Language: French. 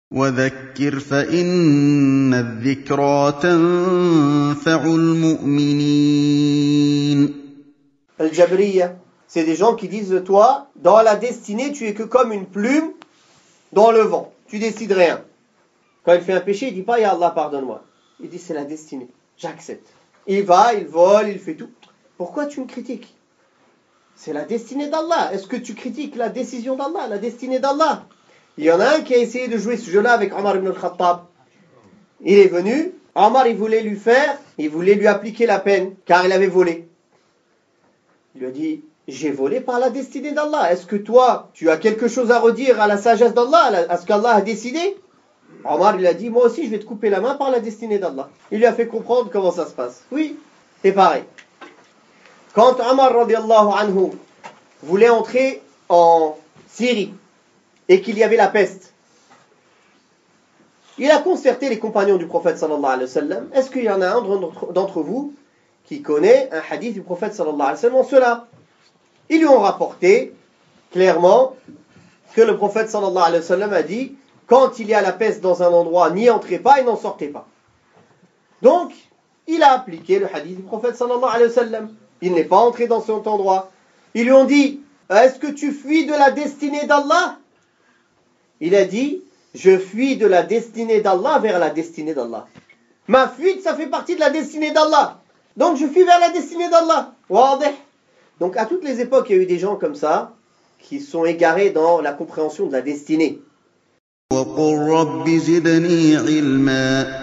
وذكر فإن الذكرى تنفع المؤمنين. Al-Jabriya, c'est des gens qui disent de toi, dans la destinée, tu es que comme une plume dans le vent. Tu décides rien. Quand il fait un péché, il dit pas « Ya Allah, pardonne-moi ». Il dit « C'est la destinée, j'accepte ». Il va, il vole, il fait tout. Pourquoi tu me critiques? C'est la destinée d'Allah. Est-ce que tu critiques la décision d'Allah, la destinée d'Allah? Il y en a un qui a essayé de jouer ce jeu-là avec Omar ibn al-Khattab. Il est venu, Omar il voulait lui appliquer la peine, car il avait volé. Il lui a dit, j'ai volé par la destinée d'Allah. Est-ce que toi, tu as quelque chose à redire à la sagesse d'Allah, à ce qu'Allah a décidé? Omar il a dit, moi aussi je vais te couper la main par la destinée d'Allah. Il lui a fait comprendre comment ça se passe. Oui, c'est pareil. Quand Omar radiallahu anhu voulait entrer en Syrie et qu'il y avait la peste, il a concerté les compagnons du prophète sallallahu alayhi wa sallam. Est-ce qu'il y en a un d'entre vous qui connaît un hadith du prophète sallallahu alayhi wa sallam en cela? Ils lui ont rapporté clairement que le prophète sallallahu alayhi wa sallam a dit, quand il y a la peste dans un endroit, n'y entrez pas et n'en sortez pas. Donc, il a appliqué le hadith du prophète sallallahu alayhi wa sallam. Il n'est pas entré dans cet endroit. Ils lui ont dit, est-ce que tu fuis de la destinée d'Allah? Il a dit, je fuis de la destinée d'Allah vers la destinée d'Allah. Ma fuite, ça fait partie de la destinée d'Allah. Donc je fuis vers la destinée d'Allah. Wadih. Donc à toutes les époques, il y a eu des gens comme ça, qui sont égarés dans la compréhension de la destinée. وقل رب زدني علما